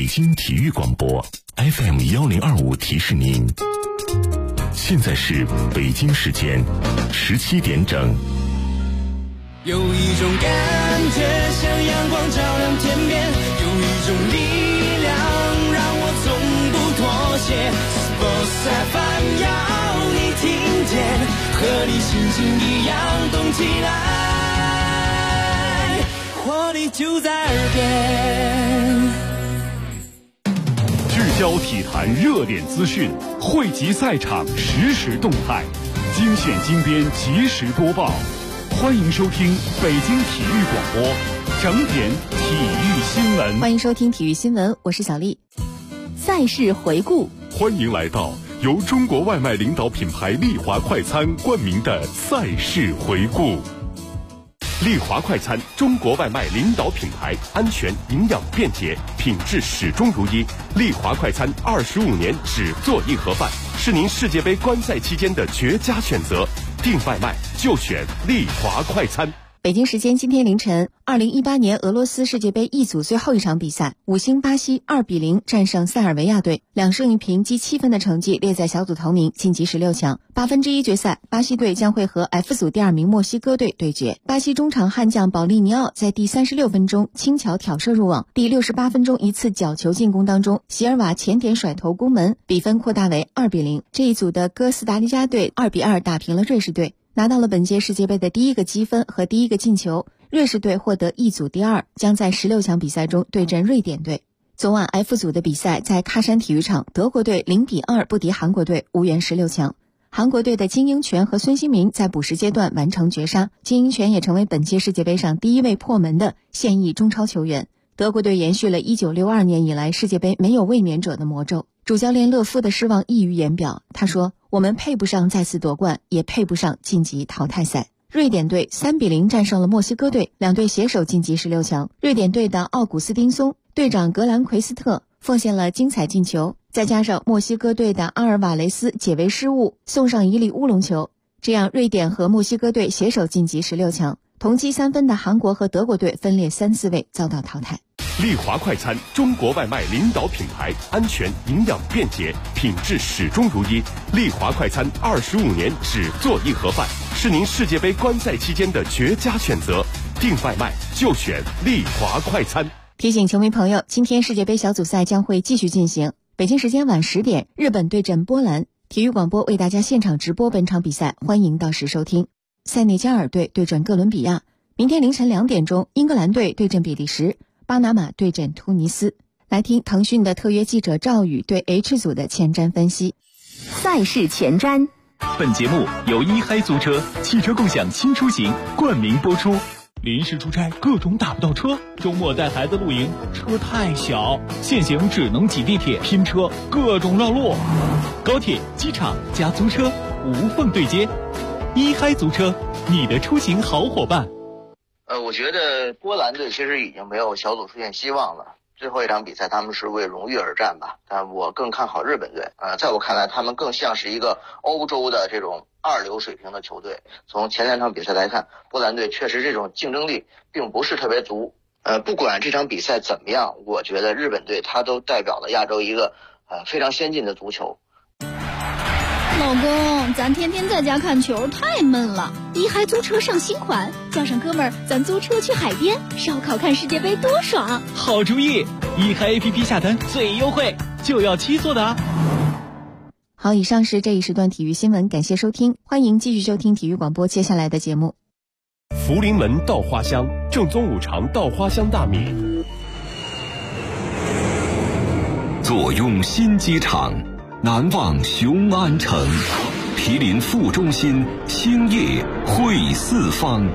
京体育广播 FM1025提示您，现在是北京时间17点整。 有一种感觉像阳光照亮天边，有一种力量让我从不妥协。Sports FM 要你听见，和你心情一样动起来，活力就在耳边。 聚焦体坛热点资讯，汇集赛场实时动态，精选精编及时播报。欢迎收听北京体育广播整点体育新闻。 欢迎收听体育新闻，我是小丽。赛事回顾， 欢迎来到由中国外卖领导品牌丽华快餐冠名的赛事回顾。丽华快餐，中国外卖领导品牌，安全、营养、便捷，品质始终如一。丽华快餐25年只做一盒饭，是您世界杯观赛期间的绝佳选择。订外卖就选丽华快餐。 北京时间今天凌晨，2018年俄罗斯世界杯 E 组最后一场比赛，五星巴西2-0战胜塞尔维亚队，2胜1平积7分的成绩列在小组头名，晋级16强。1/8决赛，巴西队将会和 F 组第2名墨西哥队对决。巴西中场悍将保利尼奥在第36分钟轻巧挑射入网，第68分钟一次角球进攻当中，席尔瓦前点甩头攻门，比分扩大为2-0。这一组的哥斯达黎加队2-2打平了瑞士队，拿到了本届世界杯的第一个积分和第一个进球。瑞士队获得 E 组第2，将在16强比赛中对阵瑞典队。昨晚 F 组的比赛在喀山体育场，德国队0-2不敌韩国队，无缘16强。韩国队的金英权和孙兴民在补时阶段完成绝杀，金英权也成为本届世界杯上第一位破门的现役中超球员。德国队延续了1962年以来世界杯没有卫冕者的魔咒。主教练勒夫的失望溢于言表，他说：“我们配不上再次夺冠，也配不上晋级淘汰赛。”瑞典队3-0战胜了墨西哥队，两队携手晋级16强。瑞典队的奥古斯丁松、队长格兰奎斯特奉献了精彩进球，再加上墨西哥队的阿尔瓦雷斯解围失误，送上一粒乌龙球，这样瑞典和墨西哥队携手晋级16强。同积3分的韩国和德国队分列3、4位遭到淘汰。 丽华快餐，中国外卖领导品牌，安全、营养、便捷，品质始终如一。丽华快餐25年只做一盒饭，是您世界杯观赛期间的绝佳选择。订外卖就选丽华快餐。 提醒球迷朋友，今天世界杯小组赛将会继续进行。北京时间晚10点，日本对阵波兰，体育广播为大家现场直播本场比赛，欢迎到时收听。塞内加尔队对阵哥伦比亚，明天凌晨2点钟，英格兰队对阵比利时，巴拿马对阵突尼斯。来听腾讯的特约记者赵宇对 H 组的前瞻分析。 赛事前瞻。 本节目由一嗨租车汽车共享新出行冠名播出。临时出差各种打不到车，周末带孩子露营车太小，现行只能挤地铁拼车，各种绕路。高铁、机场加租车无缝对接，一嗨租车，你的出行好伙伴。 我觉得波兰队其实已经没有小组出现希望了。最后一场比赛他们是为荣誉而战吧，但我更看好日本队。在我看来，他们更像是一个欧洲的这种2流水平的球队。从前2场比赛来看，波兰队确实这种竞争力并不是特别足。不管这场比赛怎么样，我觉得日本队他都代表了亚洲一个非常先进的足球。 老公，咱天天在家看球太闷了，一嗨租车上新款，叫上哥们儿，咱租车去海边烧烤看世界杯多爽！ 好主意，一嗨 APP 下单最优惠，就要7座的啊！ 好，以上是这一时段体育新闻，感谢收听，欢迎继续收听体育广播接下来的节目。 福临门稻花香，正宗五常稻花香大米。 坐拥新机场，难忘雄安城，毗邻副中心，兴业汇四方。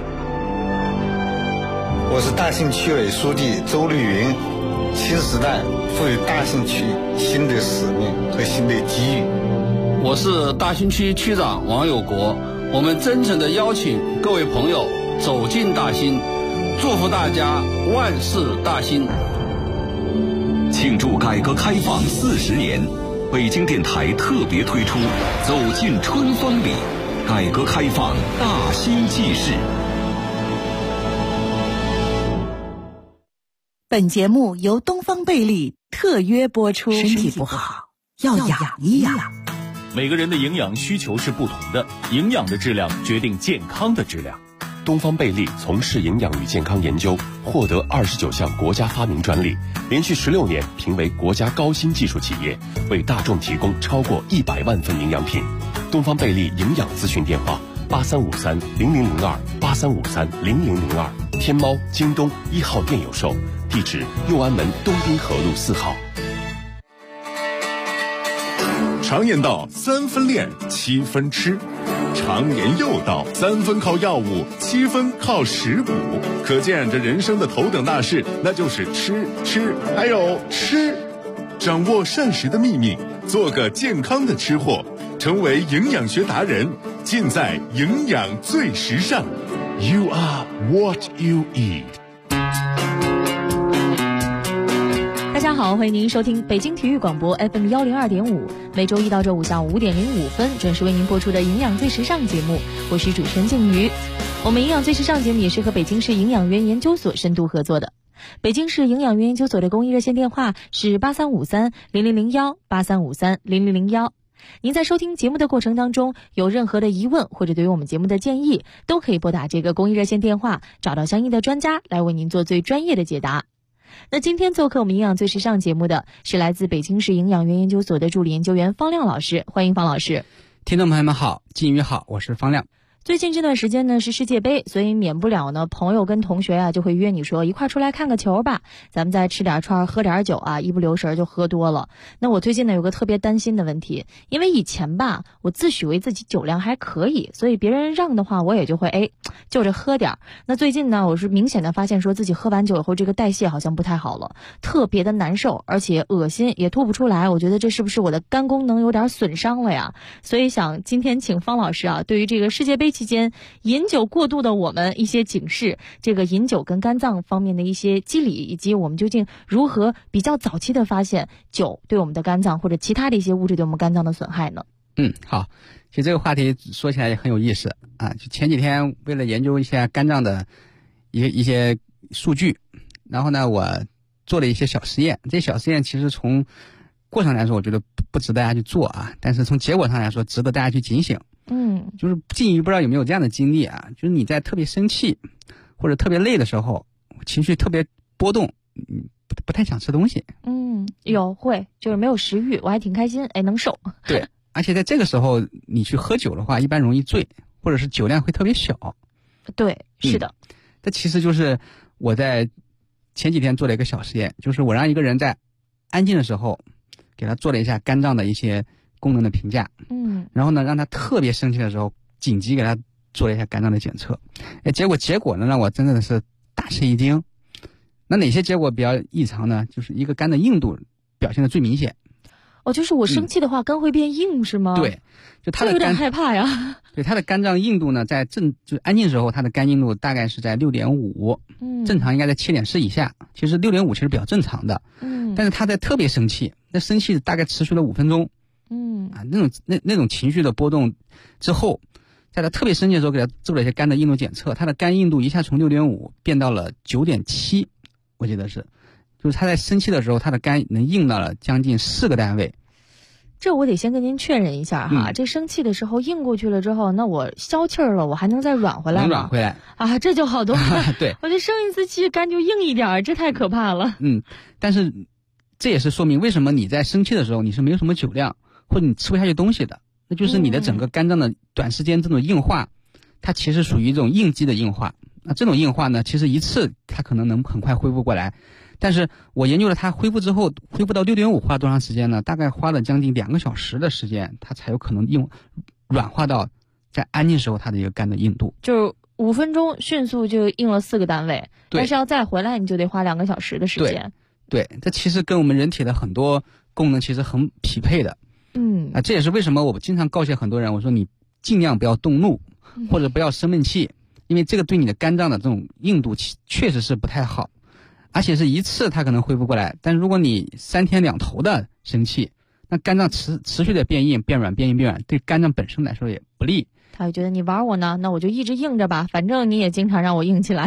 我是大兴区委书记周绿云。新时代赋予大兴区新的使命和新的机遇。 我是大兴区区长王有国，我们真诚地邀请各位朋友走进大兴，祝福大家万事大兴。 庆祝改革开放40年，北京电台特别推出走进春风里，改革开放大兴纪事。 本节目由东方贝利特约播出。身体不好要养一养。 每个人的营养需求是不同的，营养的质量决定健康的质量。 东方贝利从事营养与健康研究，获得29项国家发明专利，连续16年评为国家高新技术企业，为大众提供超过100万份营养品。东方贝利营养咨询电话8353-0002，8353-0002，天猫、京东1号店有售，地址右安门东滨河路4号。 常言道3分练7分吃，常言又道3分靠药物7分靠食补，可见这人生的头等大事那就是吃还有吃。掌握膳食的秘密，做个健康的吃货，成为营养学达人，尽在营养最时尚。 You are what you eat。 大家好，欢迎您收听北京体育广播 FM 102.5，每周一到周五下午5点05分准时为您播出的营养最时尚节目，我是主持人静瑜。我们营养最时尚节目也是和北京市营养园研究所深度合作的。北京市营养园研究所的公益热线电话是8353-0001 8353-0001。您在收听节目的过程当中有任何的疑问或者对于我们节目的建议，都可以拨打这个公益热线电话，找到相应的专家来为您做最专业的解答。那今天做客我们营养最时尚节目的是来自北京市营养园研究所的助理研究员方亮老师，欢迎方老师。 听众朋友们好，静瑜好，我是方亮。 最近这段时间呢是世界杯，所以免不了呢朋友跟同学啊就会约你说一块出来看个球吧，咱们再吃点串喝点酒啊，一不留神就喝多了。那我最近呢有个特别担心的问题，因为以前吧我自诩为自己酒量还可以，所以别人让的话我也就会就着喝点。那最近呢我是明显的发现说自己喝完酒以后这个代谢好像不太好了，特别的难受，而且恶心也吐不出来，我觉得这是不是我的肝功能有点损伤了呀？所以想今天请方老师啊，对于这个世界杯期间饮酒过度的我们一些警示，这个饮酒跟肝脏方面的一些机理，以及我们究竟如何比较早期的发现酒对我们的肝脏或者其他的一些物质对我们肝脏的损害呢？ 好，其实这个话题说起来也很有意思啊。就前几天为了研究一下肝脏的一些数据，然后呢我做了一些小实验。这些小实验其实从过程来说我觉得不值得大家去做啊，但是从结果上来说值得大家去警醒。就是静瑜不知道有没有这样的经历啊，就是你在特别生气或者特别累的时候，情绪特别波动，不太想吃东西。 有会就是没有食欲，我还挺开心，能瘦。 对，而且在这个时候你去喝酒的话，一般容易醉，或者是酒量会特别小。 对，是的。 这其实就是我在前几天做了一个小实验，就是我让一个人在安静的时候给他做了一下肝脏的一些功能的评价，然后呢让他特别生气的时候紧急给他做了一下肝脏的检测，结果呢让我真的是大吃一惊。那哪些结果比较异常呢？就是一个肝的硬度表现的最明显。 就是我生气的话，肝会变硬是吗？ 对，就他的肝，有点害怕呀。 对，他的肝脏硬度呢，在就是安静时候，他的肝硬度大概是在6.5，正常应该在7.4以下。其实6.5其实比较正常的，但是他在特别生气，那生气大概持续了5分钟。那种情绪的波动之后，在他特别生气的时候给他做了一些肝的硬度检测，他的肝硬度一下从6.5变到了9.7，我记得是，就是他在生气的时候，他的肝能硬到了将近4个单位。 这我得先跟您确认一下哈，这生气的时候硬过去了之后，那我消气儿了，我还能再软回来吗？ 能软回来啊，这就好多了。 对， 我就生一次气肝就硬一点，这太可怕了。 但是这也是说明为什么你在生气的时候你是没有什么酒量，或者你吃不下去东西的，那就是你的整个肝脏的短时间这种硬化，它其实属于一种应激的硬化。那这种硬化呢，其实一次它可能能很快恢复过来，但是我研究了它恢复之后，恢复到6.5花多长时间呢？大概花了将近2个小时的时间，它才有可能软化到在安静时候它的一个肝的硬度。 就是5分钟迅速就硬了4个单位，但是要再回来你就得花2个小时的时间。 对，这其实跟我们人体的很多功能其实很匹配的。这也是为什么我经常告诫很多人，我说你尽量不要动怒，或者不要生闷气，因为这个对你的肝脏的这种硬度确实是不太好，而且是一次它可能恢复过来，但如果你3天2头的生气，那肝脏持续的变硬变软变硬变软，对肝脏本身来说也不利。 他会觉得你玩我呢，那我就一直硬着吧，反正你也经常让我硬起来。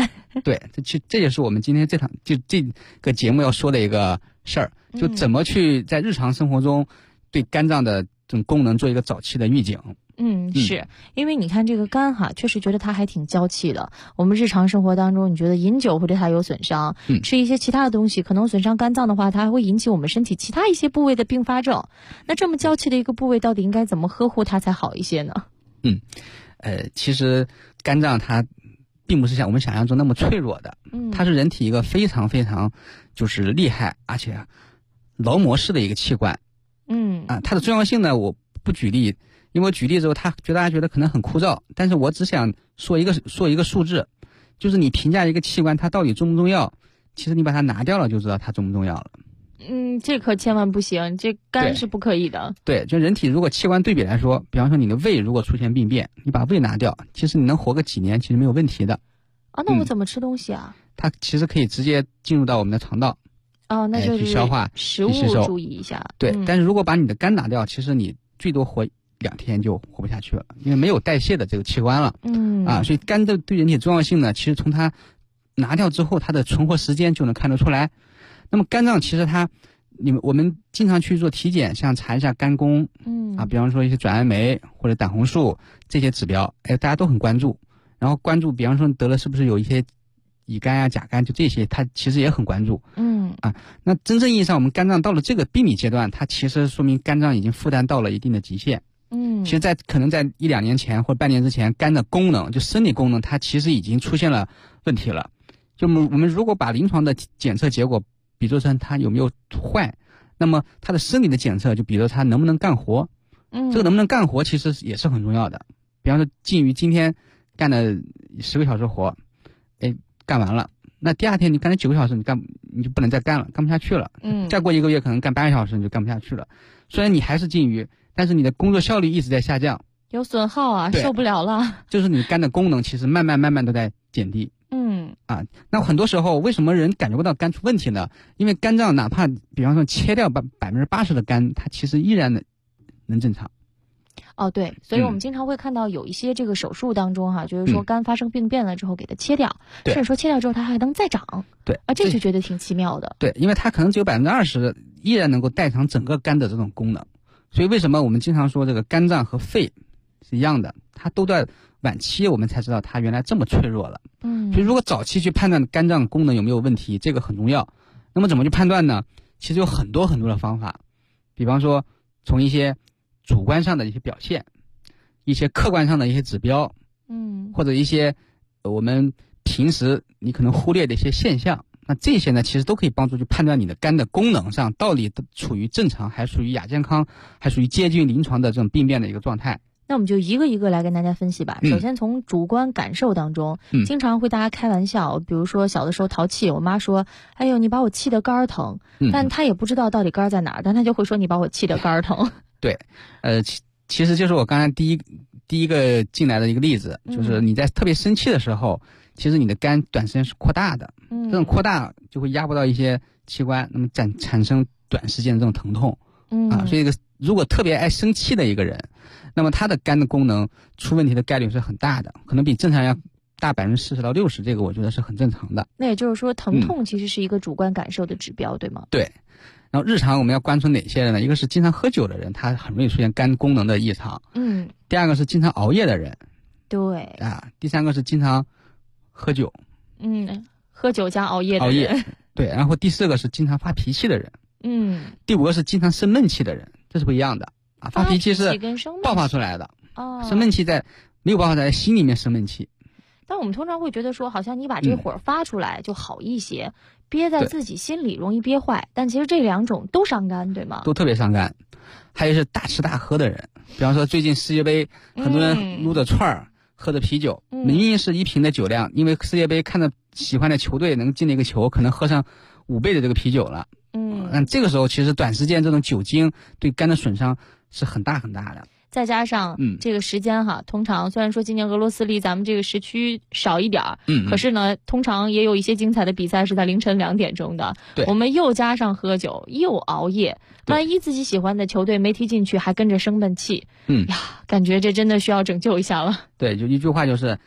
对，这也是我们今天这个节目要说的一个事儿，就怎么去在日常生活中对肝脏的这种功能做一个早期的预警。 是因为你看这个肝哈，确实觉得它还挺娇气的。我们日常生活当中，你觉得饮酒会对它有损伤，吃一些其他的东西可能损伤肝脏的话，它还会引起我们身体其他一些部位的并发症。那这么娇气的一个部位，到底应该怎么呵护它才好一些呢？ 其实肝脏它并不是像我们想象中那么脆弱的，它是人体一个非常非常就是厉害而且劳模式的一个器官。它的重要性呢，我不举例。因为我举例之后，大家觉得可能很枯燥，但是我只想说一个数字，就是你评价一个器官它到底重不重要，其实你把它拿掉了就知道它重不重要了。 这可千万不行，这肝是不可以的。 对，就人体如果器官对比来说，比方说你的胃如果出现病变，你把胃拿掉，其实你能活个几年，其实没有问题的。 那我怎么吃东西啊？ 它其实可以直接进入到我们的肠道。 那就是去消化、 食物注意一下。 对，但是如果把你的肝拿掉，其实你最多活2天就活不下去了，因为没有代谢的这个器官了。所以肝的对人体的重要性呢，其实从它拿掉之后，它的存活时间就能看得出来。那么肝脏其实我们经常去做体检，像查一下肝功，比方说一些转氨酶或者胆红素这些指标，大家都很关注。然后关注，比方说得了是不是有一些乙肝啊、甲肝，就这些，它其实也很关注。那真正意义上，我们肝脏到了这个病理阶段，它其实说明肝脏已经负担到了一定的极限。其实可能在1-2年前或者半年之前，肝的功能就生理功能，它其实已经出现了问题了。就我们如果把临床的检测结果比作成它有没有坏，那么它的生理的检测就比如它能不能干活。这个能不能干活其实也是很重要的。比方说近于今天干了10个小时活，干完了，那第2天你干了9个小时，你就不能再干了，干不下去了。再过1个月可能干8个小时你就干不下去了。虽然你还是近于，但是你的工作效率一直在下降， 有损耗啊，受不了了。 就是你肝的功能其实慢慢都在减低。那很多时候为什么人感觉不到肝出问题呢？因为肝脏哪怕比方说切掉80%的肝，它其实依然能正常。 对，所以我们经常会看到有一些这个手术当中就是说肝发生病变了之后给它切掉，甚至说切掉之后它还能再长。 对这就觉得挺奇妙的。 对，因为它可能只有20%依然能够代偿整个肝的这种功能。所以为什么我们经常说这个肝脏和肺是一样的，它都在晚期我们才知道它原来这么脆弱了。所以如果早期去判断肝脏功能有没有问题，这个很重要。那么怎么去判断呢？其实有很多的方法，比方说从一些主观上的一些表现，一些客观上的一些指标，或者一些我们平时你可能忽略的一些现象，那这些呢其实都可以帮助去判断你的肝的功能上到底处于正常，还属于亚健康，还属于接近临床的这种病变的一个状态。 那我们就一个一个来跟大家分析吧。首先从主观感受当中，经常会大家开玩笑，比如说小的时候淘气，我妈说哎呦你把我气得肝疼，但她也不知道到底肝在哪儿，但她就会说你把我气得肝疼。 对，其实就是我刚才第一个进来的一个例子，就是你在特别生气的时候，其实你的肝短时间是扩大的，这种扩大就会压迫到一些器官，那么产生短时间的这种疼痛。所以如果特别爱生气的一个人，那么他的肝的功能出问题的概率是很大的，可能比正常人要大40%到60%，这个我觉得是很正常的。 那也就是说疼痛其实是一个主观感受的指标，对吗？ 对。然后日常我们要关注哪些人呢？一个是经常喝酒的人，他很容易出现肝功能的异常。第二个是经常熬夜的人。 对。 第三个是经常喝酒。 喝酒加熬夜的人。 对。然后第4个是经常发脾气的人。第5个是经常生闷气的人，这是不一样的。发脾气是爆发出来的，生闷气没有爆发出来，心里面生闷气。 但我们通常会觉得说，好像你把这火发出来就好一些，憋在自己心里容易憋坏。但其实这2种都伤肝，对吗？ 都特别伤肝。还有是大吃大喝的人，比方说最近世界杯，很多人撸着串儿，喝着啤酒，明明是1瓶的酒量，因为世界杯看着喜欢的球队能进那个球，可能喝上5倍的这个啤酒了。这个时候其实短时间这种酒精对肝的损伤是很大很大的。 再加上这个时间通常虽然说今年俄罗斯离咱们这个时区少一点可是呢通常也有一些精彩的比赛是在凌晨2点钟的。 对， 我们又加上喝酒又熬夜，万一自己喜欢的球队没踢进去还跟着生闷气，感觉这真的需要拯救一下了。 对，就一句话就是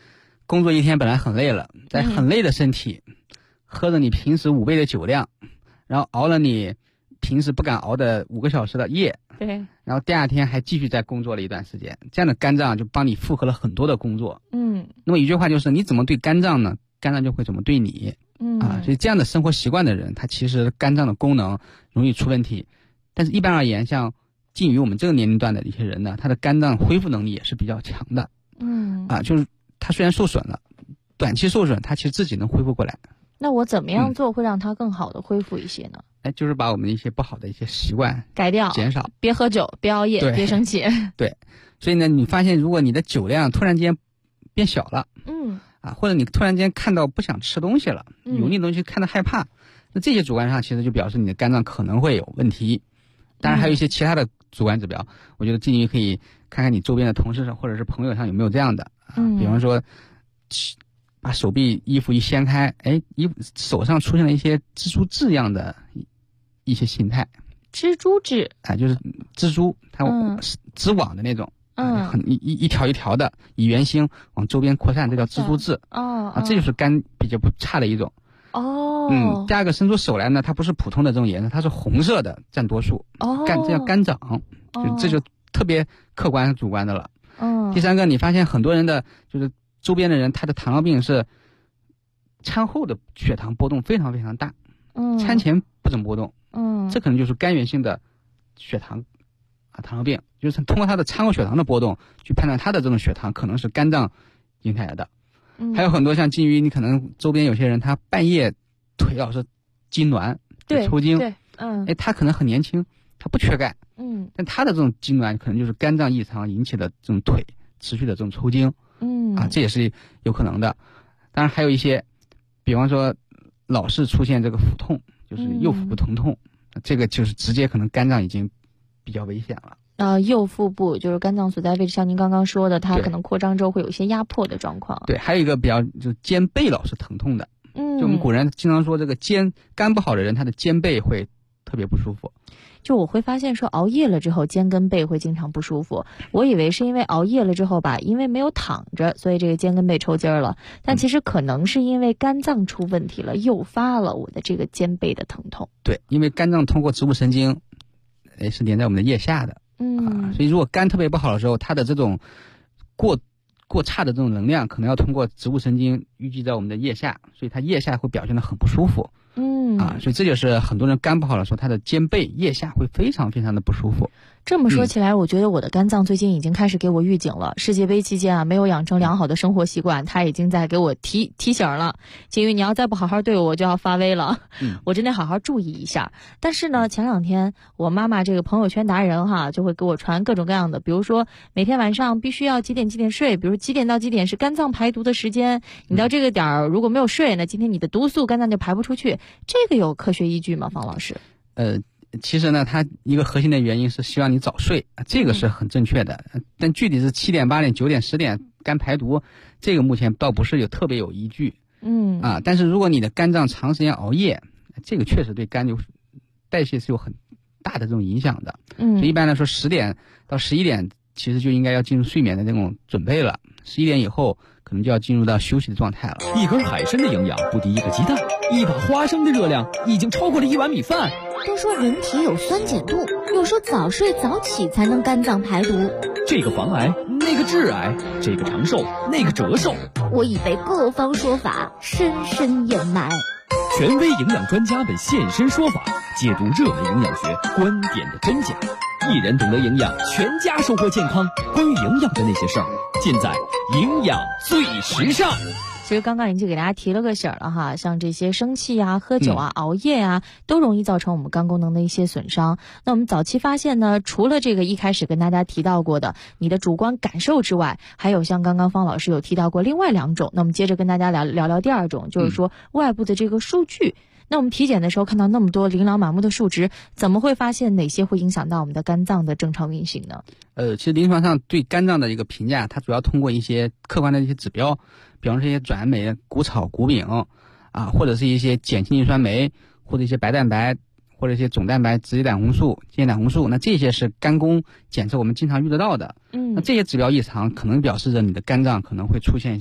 工作一天本来很累了，在很累的身体，喝了你平时5倍的酒量，然后熬了你平时不敢熬的5个小时的夜， 对， 然后第二天还继续再工作了一段时间，这样的肝脏就帮你负荷了很多的工作。那么一句话就是，你怎么对肝脏呢，肝脏就会怎么对你。所以这样的生活习惯的人，他其实肝脏的功能容易出问题。但是一般而言，像近于我们这个年龄段的一些人呢，他的肝脏恢复能力也是比较强的。就是他虽然受损了，短期受损，他其实自己能恢复过来。 那我怎么样做会让他更好的恢复一些呢？ 就是把我们一些不好的一些习惯改掉， 减少， 别喝酒，别熬夜，别生气。 对，所以呢，你发现如果你的酒量突然间变小了，或者你突然间看到不想吃东西了，油腻的东西看到害怕，那这些主观上其实就表示你的肝脏可能会有问题。当然还有一些其他的主观指标，我觉得金鱼可以看看你周边的同事上或者是朋友上有没有这样的比方说把手臂衣服一掀开，手上出现了一些蜘蛛痣一样的一些形态。 蜘蛛痣就是蜘蛛它织网的那种，很一条一条的以圆心往周边扩散，这叫蜘蛛痣。这就是肝比较不差的一种。第二个伸出手来呢，它不是普通的这种颜色，它是红色的占多数。这叫肝长，这就特别客观主观的了。第三个，你发现很多人的就是周边的人，他的糖尿病是餐后的血糖波动非常非常大，餐前不怎么波动。这可能就是肝源性的血糖糖尿病，就是通过他的餐后血糖的波动去判断他的这种血糖可能是肝脏引起来的。还有很多像金鱼，你可能周边有些人他半夜腿老是痉挛，抽筋，他可能很年轻，他不缺钙，但他的这种痉挛可能就是肝脏异常引起的这种腿持续的这种抽筋，这也是有可能的。当然还有一些，比方说老是出现这个腹痛，就是右腹部疼痛，这个就是直接可能肝脏已经比较危险了。 右腹部就是肝脏所在位置，像您刚刚说的，它可能扩张之后会有一些压迫的状况。 对，还有一个比较就是肩背老是疼痛的。就我们古人经常说，这个肝不好的人，他的肩背会特别不舒服。 就我会发现说，熬夜了之后肩跟背会经常不舒服。我以为是因为熬夜了之后吧，因为没有躺着，所以这个肩跟背抽筋了。但其实可能是因为肝脏出问题了，诱发了我的这个肩背的疼痛。 对，因为肝脏通过植物神经，是连在我们的腋下的。所以如果肝特别不好的时候，它的这种过差的这种能量可能要通过植物神经淤积在我们的腋下，所以它腋下会表现得很不舒服。所以这就是很多人肝不好的时候，他的肩背腋下会非常非常的不舒服。 这么说起来，我觉得我的肝脏最近已经开始给我预警了。世界杯期间没有养成良好的生活习惯，它已经在给我提醒了。金鱼，你要再不好好对我就要发威了。我真得好好注意一下。但是呢，前2天我妈妈这个朋友圈达人就会给我传各种各样的，比如说每天晚上必须要几点睡，比如几点到几点是肝脏排毒的时间，你到这个点儿如果没有睡，那今天你的毒素肝脏就排不出去。这个有科学依据吗，方老师？ 其实呢，它一个核心的原因是希望你早睡，这个是很正确的。但具体是7点、8点、9点、10点肝排毒，这个目前倒不是特别有依据。但是如果你的肝脏长时间熬夜，这个确实对肝代谢是有很大的这种影响的。所以一般来说10点到11点其实就应该要进入睡眠的这种准备了，11点以后可能就要进入到休息的状态了。 一根海参的营养不敌一个鸡蛋，一把花生的热量已经超过了1碗米饭。 都说人体有酸碱度，又说早睡早起才能肝脏排毒。 这个防癌，那个致癌，这个长寿，那个折寿。 我已被各方说法深深掩埋。 权威营养专家们现身说法，解读热门营养学观点的真假。一人懂得营养，全家收获健康。关于营养的那些事儿，尽在营养最时尚。 其实刚刚已经给大家提了个醒了哈，像这些生气喝酒熬夜都容易造成我们肝功能的一些损伤。那我们早期发现呢，除了这个一开始跟大家提到过的你的主观感受之外，还有像刚刚方老师有提到过另外2种。那我们接着跟大家聊第2种，就是说外部的这个数据。那我们体检的时候看到那么多琳琅满目的数值，怎么会发现哪些会影响到我们的肝脏的正常运行呢？ 其实临床上对肝脏的一个评价，它主要通过一些客观的一些指标，比方说一些转氨酶、谷草、谷丙或者是一些碱性磷酸酶，或者一些白蛋白，或者一些总蛋白、脂基胆红素、间叶胆红素。那这些是肝功检测我们经常遇得到的。那这些指标异常，可能表示着你的肝脏可能会出现一些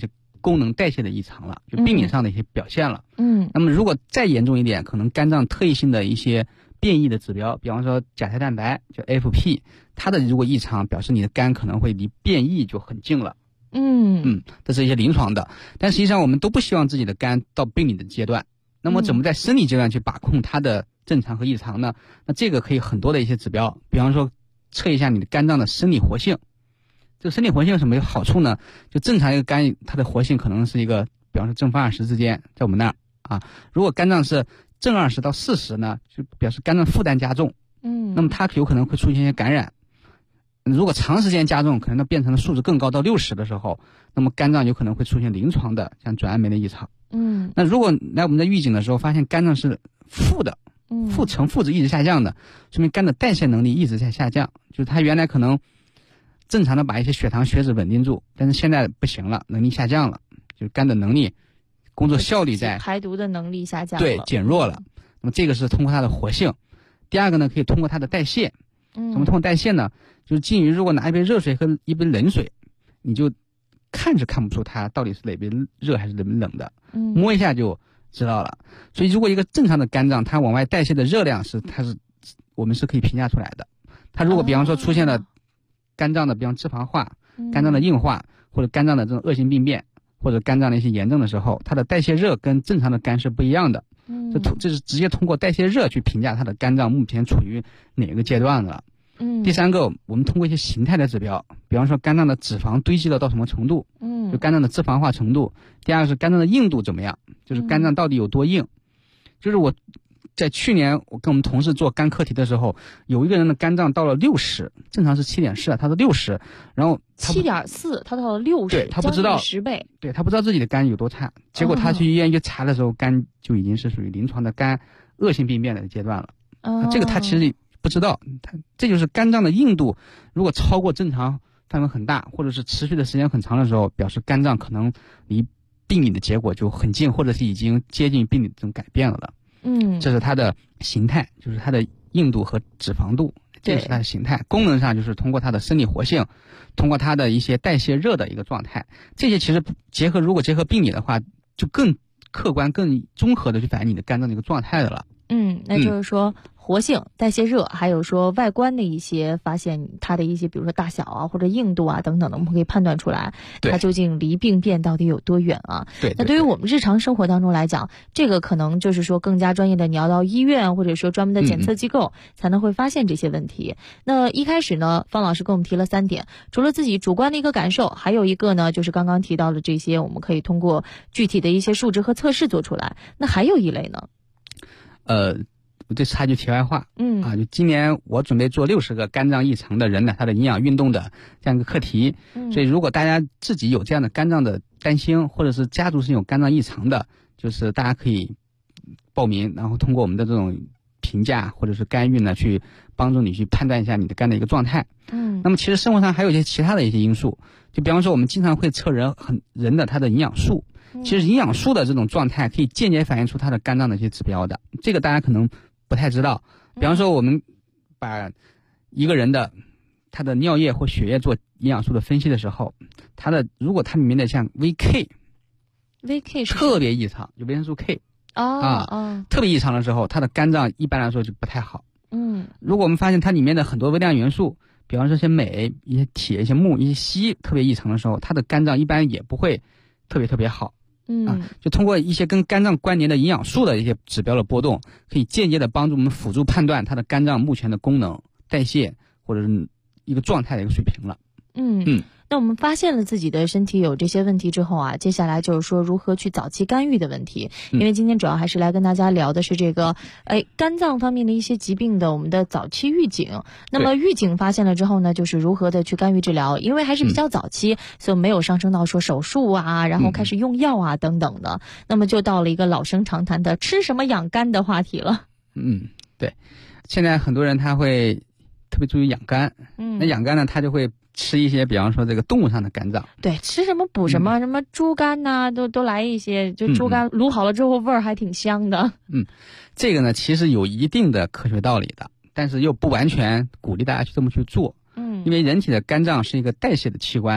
功能代谢的异常了，就病理上的一些表现了。那么如果再严重一点，可能肝脏特异性的一些变异的指标，比方说甲胎蛋白就 AFP， 它的如果异常，表示你的肝可能会离变异就很近了。这是一些临床的，但实际上我们都不希望自己的肝到病理的阶段。那么怎么在生理阶段去把控它的正常和异常呢？那这个可以很多的一些指标，比方说测一下你的肝脏的生理活性。这个生理活性有什么好处呢？就正常一个肝它的活性可能是一个，比方说正负20之间，在我们那儿啊，如果肝脏是正20到40呢，就表示肝脏负担加重。那么它有可能会出现一些感染。如果长时间加重，可能它变成了数值更高到60的时候，那么肝脏有可能会出现临床的像转氨酶的异常。那如果来我们在预警的时候发现肝脏是负的，呈负值一直下降的，说明肝的代谢能力一直在下降，就是它原来可能正常的把一些血糖血脂稳定住，但是现在不行了，能力下降了，就是肝的能力工作效率在排毒的能力下降了， 对，减弱了。那么这个是通过它的活性。第二个呢，可以通过它的代谢。怎么通过代谢呢？就是基于如果拿一杯热水和一杯冷水，你就看是看不出它到底是哪杯热还是冷的，摸一下就知道了。所以如果一个正常的肝脏，它往外代谢的热量我们是可以评价出来的。它如果比方说出现了肝脏的比方脂肪化、肝脏的硬化，或者肝脏的这种恶性病变，或者肝脏的一些炎症的时候，它的代谢热跟正常的肝是不一样的。这是直接通过代谢热去评价它的肝脏目前处于哪个阶段的了。第三个，我们通过一些形态的指标，比方说肝脏的脂肪堆积了到什么程度，就肝脏的脂肪化程度。第二个是肝脏的硬度怎么样，就是肝脏到底有多硬。就是我在去年我跟我们同事做肝课题的时候，有一个人的肝脏到了60，正常是7.4，他是60，然后 7.4，他到了60， 对，他不知道 10倍， 对，他不知道自己的肝有多差，结果他去医院去查的时候，肝就已经是属于临床的肝恶性病变的阶段了。这个他其实不知道，这就是肝脏的硬度如果超过正常范围很大，或者是持续的时间很长的时候，表示肝脏可能离病理的结果就很近，或者是已经接近病理这种改变了。这是它的形态，就是它的硬度和脂肪度，这是它的形态。功能上就是通过它的生理活性，通过它的一些代谢热的一个状态，这些其实如果结合病理的话，就更客观、更综合的去反映你的肝脏的一个状态的了。 那就是说活性、代谢热，还有说外观的一些发现，它的一些比如说大小啊或者硬度啊等等的，我们可以判断出来它究竟离病变到底有多远啊。那对于我们日常生活当中来讲，这个可能就是说更加专业的，你要到医院或者说专门的检测机构才能会发现这些问题。那一开始呢，方老师给我们提了3点，除了自己主观的一个感受，还有一个呢就是刚刚提到的这些，我们可以通过具体的一些数值和测试做出来。那还有一类呢？ 这插句题外话，就今年我准备做60个肝脏异常的人的他的营养运动的这样一个课题，所以如果大家自己有这样的肝脏的担心，或者是家族是有肝脏异常的，就是大家可以报名，然后通过我们的这种评价或者是干预呢，去帮助你去判断一下你的肝的一个状态。那么其实生活上还有一些其他的一些因素，就比方说我们经常会测人的他的营养素。其实营养素的这种状态可以间接反映出他的肝脏的一些指标的，这个大家可能不太知道。比方说我们把一个人的他的尿液或血液做营养素的分析的时候，如果它里面的像 VK 是特别异常，就维生素 K 特别异常的时候，他的肝脏一般来说就不太好。如果我们发现它里面的很多微量元素，比方说一些镁、一些铁、一些钼、一些硒特别异常的时候，他的肝脏一般也不会特别好。就通过一些跟肝脏关联的营养素的一些指标的波动，可以间接的帮助我们辅助判断它的肝脏目前的功能、代谢或者是一个状态的一个水平了。 那我们发现了自己的身体有这些问题之后啊，接下来就是说如何去早期干预的问题。因为今天主要还是来跟大家聊的是这个肝脏方面的一些疾病的我们的早期预警。那么预警发现了之后呢，就是如何的去干预治疗，因为还是比较早期，所以没有上升到说手术啊，然后开始用药啊等等的。那么就到了一个老生常谈的吃什么养肝的话题了。 对，现在很多人他会特别注意养肝，那养肝呢，他就会吃一些，比方说这个动物上的肝脏， 对，吃什么补什么，什么猪肝呐，都来一些，就猪肝卤好了之后味儿还挺香的。 这个呢其实有一定的科学道理的，但是又不完全鼓励大家去这么去做。因为人体的肝脏是一个代谢的器官，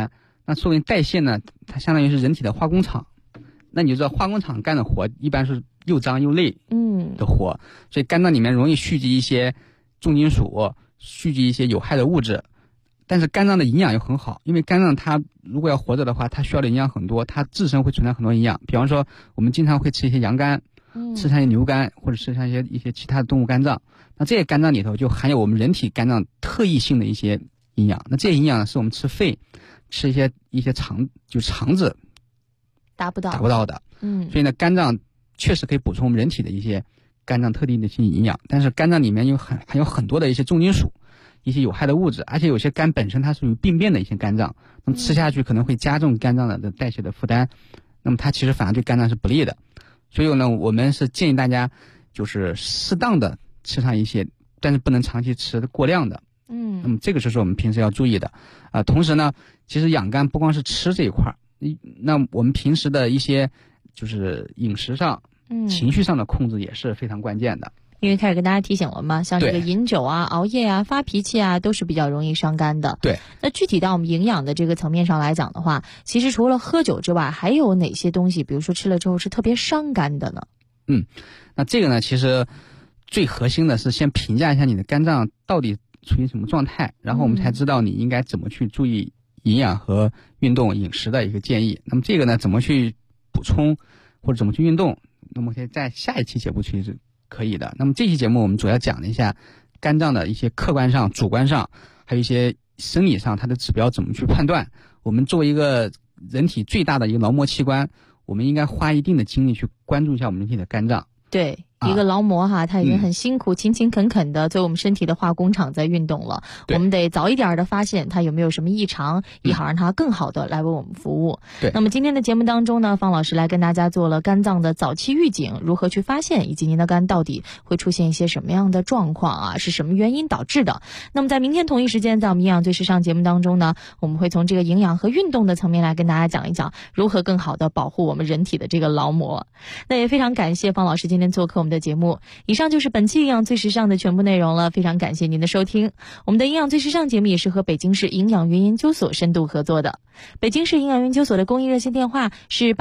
那说明代谢呢，它相当于是人体的化工厂。那你就知道化工厂干的活一般是又脏又累的活，所以肝脏里面容易蓄积一些重金属，蓄积一些有害的物质。但是肝脏的营养又很好，因为肝脏它如果要活着的话，它需要的营养很多，它自身会存在很多营养。比方说我们经常会吃一些羊肝，吃上一些牛肝，或者吃上一些其他的动物肝脏，那这些肝脏里头就含有我们人体肝脏特异性的一些营养。那这些营养呢，是我们吃肺吃一些肠子达不到的。所以呢，肝脏确实可以补充我们人体的一些肝脏特定的一些营养，但是肝脏里面含有很多的一些重金属，一些有害的物质，而且有些肝本身它属于病变的一些肝脏，那么吃下去可能会加重肝脏的代谢的负担，那么它其实反而对肝脏是不利的。所以呢，我们是建议大家就是适当的吃上一些，但是不能长期吃过量的。那么这个就是我们平时要注意的。同时呢，其实养肝不光是吃这一块，那我们平时的一些就是饮食上、情绪上的控制也是非常关键的。 因为开始跟大家提醒了嘛，像这个饮酒啊、熬夜啊、发脾气啊，都是比较容易伤肝的。 对。 那具体到我们营养的这个层面上来讲的话，其实除了喝酒之外，还有哪些东西，比如说吃了之后是特别伤肝的呢？ 那这个呢，其实最核心的是先评价一下你的肝脏到底处于什么状态，然后我们才知道你应该怎么去注意营养和运动饮食的一个建议。那么这个呢，怎么去补充或者怎么去运动，那么可以在下一期节目去可以的。那么这期节目我们主要讲了一下肝脏的一些客观上、主观上，还有一些生理上它的指标怎么去判断。我们作为一个人体最大的一个劳模器官，我们应该花一定的精力去关注一下我们人体的肝脏。 对，一个劳模哈，他已经很辛苦、勤勤恳恳的作为我们身体的化工厂在运动了。我们得早一点的发现他有没有什么异常，也好让他更好的来为我们服务。 对。 那么今天的节目当中呢，方老师来跟大家做了肝脏的早期预警，如何去发现，以及您的肝到底会出现一些什么样的状况啊，是什么原因导致的。那么在明天同一时间，在我们营养最时尚节目当中呢，我们会从这个营养和运动的层面来跟大家讲一讲，如何更好的保护我们人体的这个劳模。那也非常感谢方老师今天做客我们的节目。以上就是本期营养最时尚的全部内容了，非常感谢您的收听。我们的营养最时尚节目也是和北京市营养云研究所深度合作的。北京市营养研究所的公益热线电话是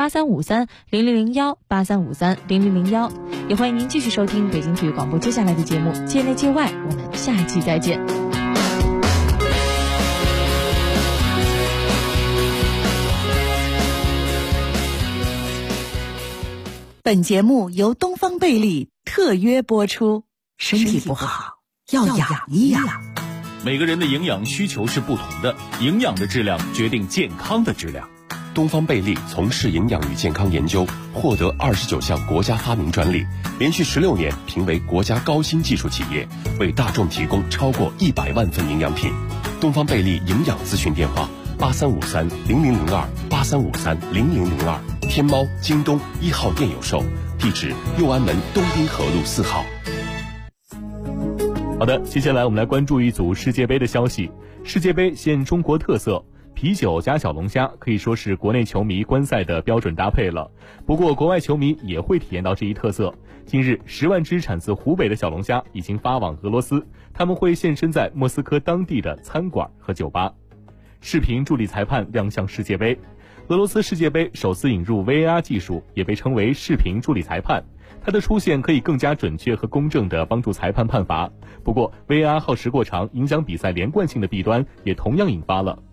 83530001 83530001，也欢迎您继续收听北京体育广播接下来的节目界内界外，我们下一期再见。 本节目由东方贝利特约播出，身体不好要养一养。 每个人的营养需求是不同的，营养的质量决定健康的质量。 东方贝利从事营养与健康研究，获得29项国家发明专利，连续16年评为国家高新技术企业，为大众提供超过100万份营养品。东方贝利营养咨询电话83530002 83530002，天猫、京东1号店有售，地址右安门东滨河路4号。 好的，接下来我们来关注一组世界杯的消息。世界杯现中国特色，啤酒加小龙虾可以说是国内球迷观赛的标准搭配了。不过国外球迷也会体验到这一特色。近日10万只产自湖北的小龙虾已经发往俄罗斯，他们会现身在莫斯科当地的餐馆和酒吧。视频助理裁判亮相世界杯。俄罗斯世界杯首次引入 VAR 技术，也被称为视频助理裁判。它的出现可以更加准确和公正地帮助裁判判罚。不过 VAR 耗时过长，影响比赛连贯性的弊端也同样引发了